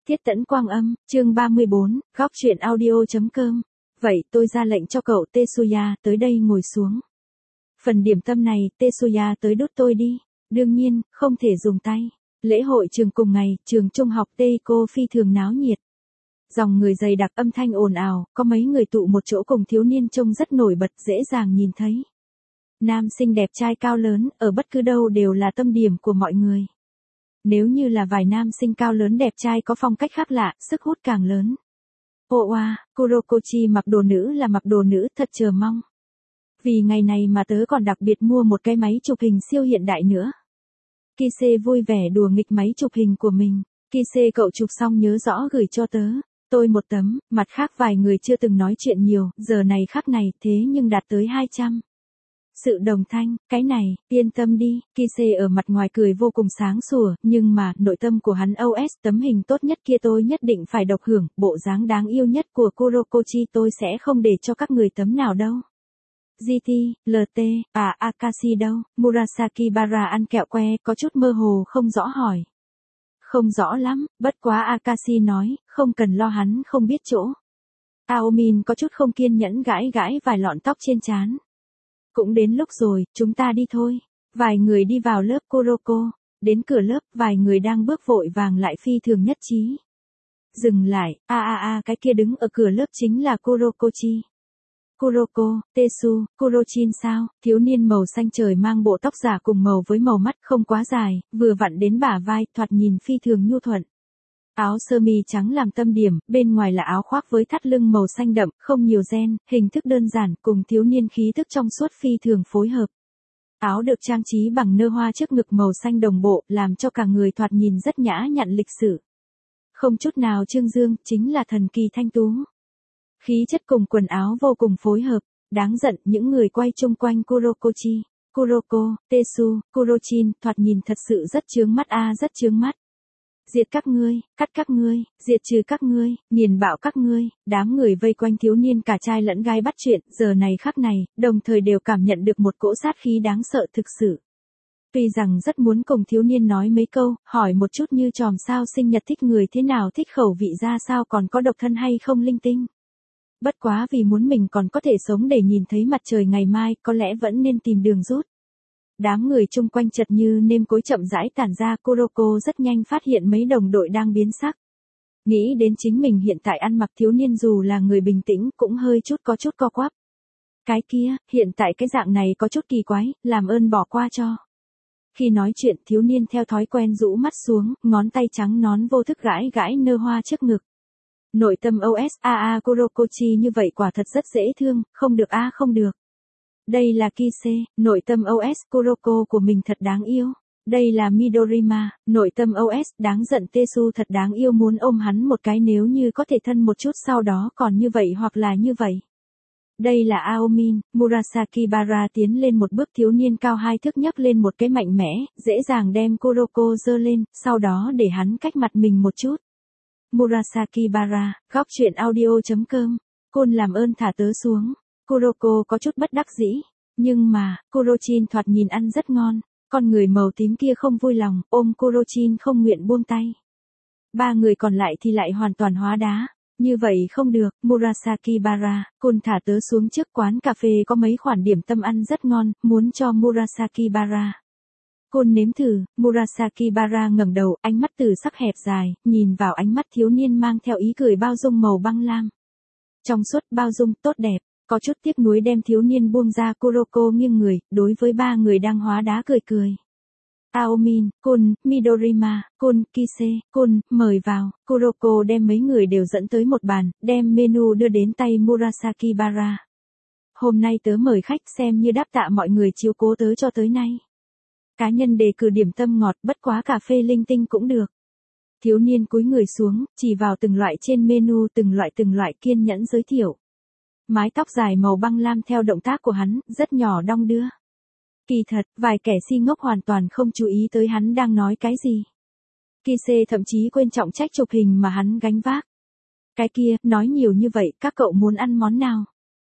Tiết Tẫn Quang Âm, chương 34, góc truyện audio.com. Vậy tôi ra lệnh cho cậu Tetsuya tới đây ngồi xuống. Phần điểm tâm này Tetsuya tới đút tôi đi. Đương nhiên, không thể dùng tay. Lễ hội trường cùng ngày, trường trung học Teiko phi thường náo nhiệt. Dòng người dày đặc, âm thanh ồn ào, có mấy người tụ một chỗ cùng thiếu niên trông rất nổi bật, dễ dàng nhìn thấy. Nam sinh đẹp trai cao lớn, ở bất cứ đâu đều là tâm điểm của mọi người. Nếu như là vài nam sinh cao lớn đẹp trai có phong cách khác lạ, sức hút càng lớn. Oa, Kurokochi mặc đồ nữ là mặc đồ nữ, thật chờ mong. Vì ngày này mà tớ còn đặc biệt mua một cái máy chụp hình siêu hiện đại nữa. Kise vui vẻ đùa nghịch máy chụp hình của mình. Kise cậu chụp xong nhớ rõ gửi cho tớ. Tôi một tấm, mặt khác vài người chưa từng nói chuyện nhiều, giờ này khắc này thế nhưng đạt tới 200. Sự đồng thanh, cái này, yên tâm đi, Kise ở mặt ngoài cười vô cùng sáng sủa, nhưng mà, nội tâm của hắn OS, tấm hình tốt nhất kia tôi nhất định phải độc hưởng, bộ dáng đáng yêu nhất của Kurokochi tôi sẽ không để cho các người tấm nào đâu. GT, LT, Akashi đâu, Murasaki Bara ăn kẹo que, có chút mơ hồ không rõ hỏi. Không rõ lắm, bất quá Akashi nói, không cần lo hắn không biết chỗ. Aomin có chút không kiên nhẫn gãi gãi vài lọn tóc trên trán. Cũng đến lúc rồi, chúng ta đi thôi. Vài người đi vào lớp Kuroko. Đến cửa lớp, vài người đang bước vội vàng lại phi thường nhất trí. Dừng lại, cái kia đứng ở cửa lớp chính là Kurokochi. Kuroko, Tetsu, Kurochin sao? Thiếu niên màu xanh trời mang bộ tóc giả cùng màu với màu mắt không quá dài, vừa vặn đến bả vai, thoạt nhìn phi thường nhu thuận. Áo sơ mi trắng làm tâm điểm, bên ngoài là áo khoác với thắt lưng màu xanh đậm, không nhiều ren, hình thức đơn giản, cùng thiếu niên khí thức trong suốt phi thường phối hợp. Áo được trang trí bằng nơ hoa trước ngực màu xanh đồng bộ, làm cho cả người thoạt nhìn rất nhã nhặn lịch sự. Không chút nào trương dương, chính là thần kỳ thanh tú. Khí chất cùng quần áo vô cùng phối hợp, đáng giận những người quay chung quanh Kurokochi, Kuroko, Tetsu, Kurochin, thoạt nhìn thật sự rất chướng mắt rất chướng mắt. Diệt các ngươi, cắt các ngươi, diệt trừ các ngươi, nghiền bạo các ngươi, đám người vây quanh thiếu niên cả trai lẫn gái bắt chuyện, giờ này khắc này, đồng thời đều cảm nhận được một cỗ sát khí đáng sợ thực sự. Tuy rằng rất muốn cùng thiếu niên nói mấy câu, hỏi một chút như chòm sao sinh nhật thích người thế nào, thích khẩu vị ra sao, còn có độc thân hay không linh tinh. Bất quá vì muốn mình còn có thể sống để nhìn thấy mặt trời ngày mai, có lẽ vẫn nên tìm đường rút. Đám người chung quanh chật như nêm cối chậm rãi tản ra, Kuroko rất nhanh phát hiện mấy đồng đội đang biến sắc. Nghĩ đến chính mình hiện tại ăn mặc, thiếu niên dù là người bình tĩnh cũng hơi có chút co quắp. Cái kia, hiện tại cái dạng này có chút kỳ quái, làm ơn bỏ qua cho. Khi nói chuyện, thiếu niên theo thói quen rũ mắt xuống, ngón tay trắng nón vô thức gãi gãi nơ hoa trước ngực. Nội tâm OS Kurokochi như vậy quả thật rất dễ thương, không được không được. Đây là Kise, nội tâm OS Kuroko của mình thật đáng yêu. Đây là Midorima, nội tâm OS đáng giận Tetsu thật đáng yêu, muốn ôm hắn một cái nếu như có thể thân một chút sau đó còn như vậy hoặc là như vậy. Đây là Aomin, Murasaki Bara tiến lên một bước, thiếu niên cao 2 thước nhấc lên một cái mạnh mẽ, dễ dàng đem Kuroko giơ lên, sau đó để hắn cách mặt mình một chút. Murasaki Bara, góc truyện audio.com. Côn làm ơn thả tớ xuống. Kuroko có chút bất đắc dĩ, nhưng mà, Kurochin thoạt nhìn ăn rất ngon, con người màu tím kia không vui lòng, ôm Kurochin không nguyện buông tay. Ba người còn lại thì lại hoàn toàn hóa đá, như vậy không được, Murasaki Bara, Côn thả tớ xuống, trước quán cà phê có mấy khoản điểm tâm ăn rất ngon, muốn cho Murasaki Bara. Côn nếm thử, Murasaki Bara ngẩng đầu, ánh mắt từ sắc hẹp dài, nhìn vào ánh mắt thiếu niên mang theo ý cười bao dung màu băng lam. Trong suốt bao dung, tốt đẹp. Có chút tiếc nuối đem thiếu niên buông ra, Kuroko nghiêng người, đối với ba người đang hóa đá cười cười. Aomin, Kun, Midorima, Kun, Kise, Kun, mời vào. Kuroko đem mấy người đều dẫn tới một bàn, đem menu đưa đến tay Murasaki Bara. Hôm nay tớ mời khách, xem như đáp tạ mọi người chiếu cố tớ cho tới nay. Cá nhân đề cử điểm tâm ngọt, bất quá cà phê linh tinh cũng được. Thiếu niên cúi người xuống, chỉ vào từng loại trên menu, từng loại kiên nhẫn giới thiệu. Mái tóc dài màu băng lam theo động tác của hắn, rất nhỏ đong đưa. Kỳ thật, vài kẻ si ngốc hoàn toàn không chú ý tới hắn đang nói cái gì. Kise thậm chí quên trọng trách chụp hình mà hắn gánh vác. Cái kia, nói nhiều như vậy, các cậu muốn ăn món nào?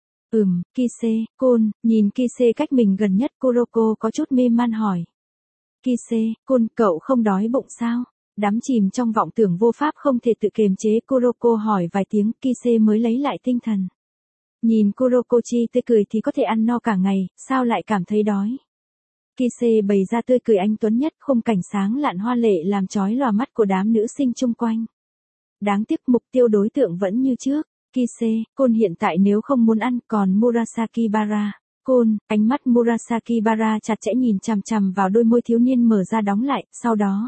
Kise, Côn, nhìn Kise cách mình gần nhất, Kuroko có chút mê man hỏi. Kise, Côn, cậu không đói bụng sao? Đắm chìm trong vọng tưởng vô pháp không thể tự kiềm chế, Kuroko hỏi vài tiếng, Kise mới lấy lại tinh thần. Nhìn Kurokochi tươi cười thì có thể ăn no cả ngày, sao lại cảm thấy đói? Kise bày ra tươi cười anh tuấn nhất, khung cảnh sáng lạn hoa lệ làm chói lòa mắt của đám nữ sinh chung quanh. Đáng tiếc mục tiêu đối tượng vẫn như trước. Kise, Côn hiện tại nếu không muốn ăn, còn Murasaki Bara. Côn, ánh mắt Murasaki Bara chặt chẽ nhìn chằm chằm vào đôi môi thiếu niên mở ra đóng lại, sau đó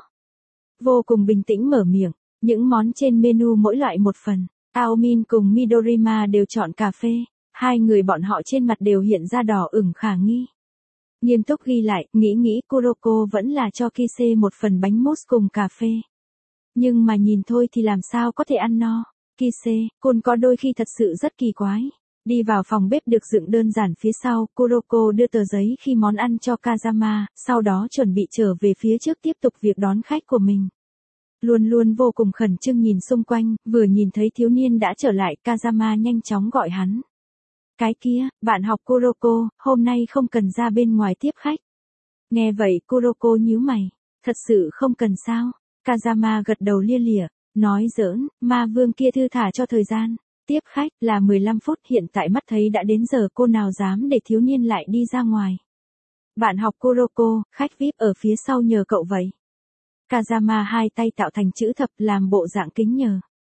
vô cùng bình tĩnh mở miệng, những món trên menu mỗi loại một phần. Aomin cùng Midorima đều chọn cà phê, hai người bọn họ trên mặt đều hiện ra đỏ ửng khả nghi. Nghiêm túc ghi lại, nghĩ Kuroko vẫn là cho Kise một phần bánh mousse cùng cà phê. Nhưng mà nhìn thôi thì làm sao có thể ăn no. Kise, Côn có đôi khi thật sự rất kỳ quái. Đi vào phòng bếp được dựng đơn giản phía sau, Kuroko đưa tờ giấy khi món ăn cho Kazama, sau đó chuẩn bị trở về phía trước tiếp tục việc đón khách của mình. Luôn luôn vô cùng khẩn trương nhìn xung quanh, vừa nhìn thấy thiếu niên đã trở lại, Kazama nhanh chóng gọi hắn. Cái kia, bạn học Kuroko, hôm nay không cần ra bên ngoài tiếp khách. Nghe vậy Kuroko nhíu mày, thật sự không cần sao? Kazama gật đầu lia lịa, nói giỡn, ma vương kia thư thả cho thời gian. Tiếp khách là 15 phút, hiện tại mắt thấy đã đến giờ, cô nào dám để thiếu niên lại đi ra ngoài. Bạn học Kuroko, khách VIP ở phía sau nhờ cậu vậy. Kazama hai tay tạo thành chữ thập làm bộ dạng kính nhờ.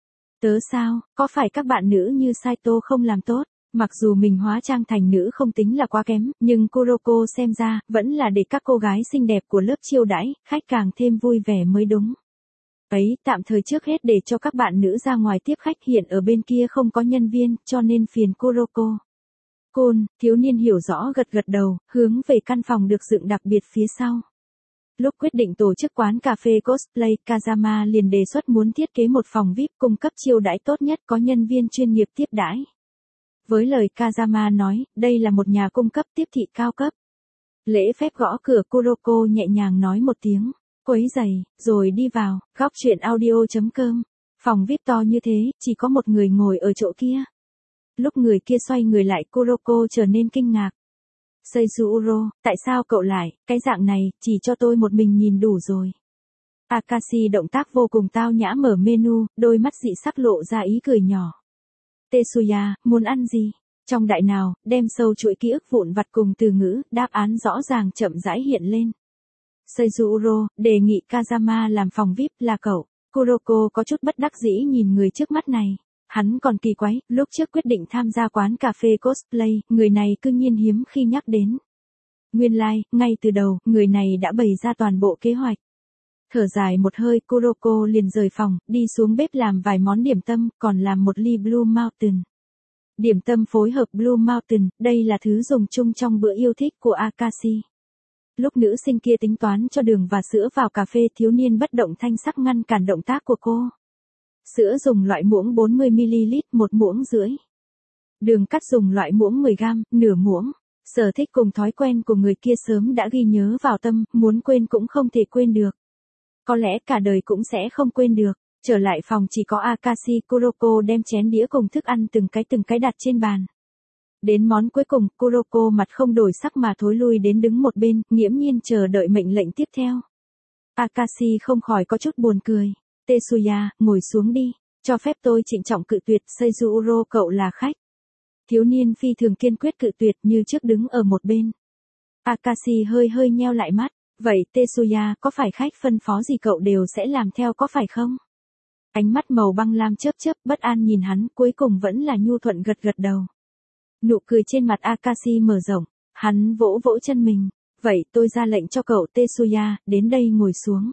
Tớ sao, có phải các bạn nữ như Saito không làm tốt? Mặc dù mình hóa trang thành nữ không tính là quá kém, nhưng Kuroko xem ra, vẫn là để các cô gái xinh đẹp của lớp chiêu đãi, khách càng thêm vui vẻ mới đúng. Ấy, tạm thời trước hết để cho các bạn nữ ra ngoài tiếp khách, hiện ở bên kia không có nhân viên, cho nên phiền Kuroko. Côn, thiếu niên hiểu rõ gật gật đầu, hướng về căn phòng được dựng đặc biệt phía sau. Lúc quyết định tổ chức quán cà phê cosplay, Kazama liền đề xuất muốn thiết kế một phòng VIP cung cấp chiêu đãi tốt nhất, có nhân viên chuyên nghiệp tiếp đãi. Với lời Kazama nói, đây là một nhà cung cấp tiếp thị cao cấp. Lễ phép gõ cửa, Kuroko nhẹ nhàng nói một tiếng, quấy giày, rồi đi vào. Góc truyện audio.com. Phòng VIP to như thế, chỉ có một người ngồi ở chỗ kia. Lúc người kia xoay người lại, Kuroko trở nên kinh ngạc. Seizuro, tại sao cậu lại, cái dạng này, chỉ cho tôi một mình nhìn đủ rồi. Akashi động tác vô cùng tao nhã mở menu, đôi mắt dị sắc lộ ra ý cười nhỏ. Tetsuya, muốn ăn gì? Trong đại nào, đem sâu chuỗi ký ức vụn vặt cùng từ ngữ, đáp án rõ ràng chậm rãi hiện lên. Seizuro, đề nghị Kazama làm phòng VIP là cậu. Kuroko có chút bất đắc dĩ nhìn người trước mắt này. Hắn còn kỳ quái, lúc trước quyết định tham gia quán cà phê cosplay, người này cư nhiên hiếm khi nhắc đến. Nguyên lai, ngay từ đầu, người này đã bày ra toàn bộ kế hoạch. Thở dài một hơi, Kuroko liền rời phòng, đi xuống bếp làm vài món điểm tâm, còn làm một ly Blue Mountain. Điểm tâm phối hợp Blue Mountain, đây là thứ dùng chung trong bữa yêu thích của Akashi. Lúc nữ sinh kia tính toán cho đường và sữa vào cà phê, thiếu niên bất động thanh sắc ngăn cản động tác của cô. Sữa dùng loại muỗng 40ml, một muỗng rưỡi. Đường cắt dùng loại muỗng 10g, nửa muỗng. Sở thích cùng thói quen của người kia sớm đã ghi nhớ vào tâm, muốn quên cũng không thể quên được. Có lẽ cả đời cũng sẽ không quên được. Trở lại phòng chỉ có Akashi, Kuroko đem chén đĩa cùng thức ăn từng cái đặt trên bàn. Đến món cuối cùng, Kuroko mặt không đổi sắc mà thối lui đến đứng một bên, nghiễm nhiên chờ đợi mệnh lệnh tiếp theo. Akashi không khỏi có chút buồn cười. Tetsuya, ngồi xuống đi, cho phép tôi trịnh trọng cự tuyệt, Seizuro cậu là khách. Thiếu niên phi thường kiên quyết cự tuyệt như trước đứng ở một bên. Akashi hơi nheo lại mắt, vậy Tetsuya, có phải khách phân phó gì cậu đều sẽ làm theo có phải không? Ánh mắt màu băng lam chớp bất an nhìn hắn, cuối cùng vẫn là nhu thuận gật đầu. Nụ cười trên mặt Akashi mở rộng, hắn vỗ chân mình, vậy tôi ra lệnh cho cậu Tetsuya, đến đây ngồi xuống.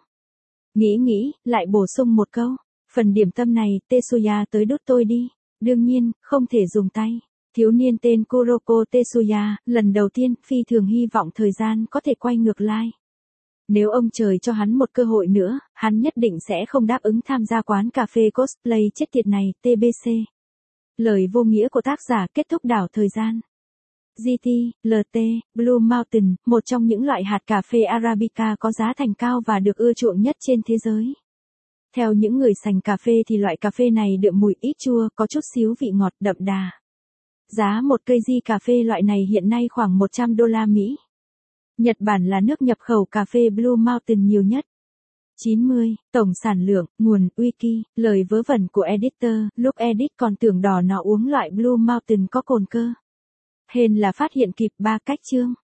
Nghĩ, lại bổ sung một câu, phần điểm tâm này, Tetsuya tới đút tôi đi, đương nhiên, không thể dùng tay. Thiếu niên tên Kuroko Tetsuya, lần đầu tiên, phi thường hy vọng thời gian có thể quay ngược lại. Nếu ông trời cho hắn một cơ hội nữa, hắn nhất định sẽ không đáp ứng tham gia quán cà phê cosplay chết tiệt này, TBC. Lời vô nghĩa của tác giả kết thúc đảo thời gian. GT, LT, Blue Mountain, một trong những loại hạt cà phê Arabica có giá thành cao và được ưa chuộng nhất trên thế giới. Theo những người sành cà phê thì loại cà phê này đượm mùi ít chua, có chút xíu vị ngọt đậm đà. Giá một cây cà phê loại này hiện nay khoảng $100 Mỹ. Nhật Bản là nước nhập khẩu cà phê Blue Mountain nhiều nhất. 90. Tổng sản lượng, nguồn, wiki, lời vớ vẩn của editor, lúc edit còn tưởng đỏ nó uống loại Blue Mountain có cồn cơ. Hên là phát hiện kịp 3 cách chương.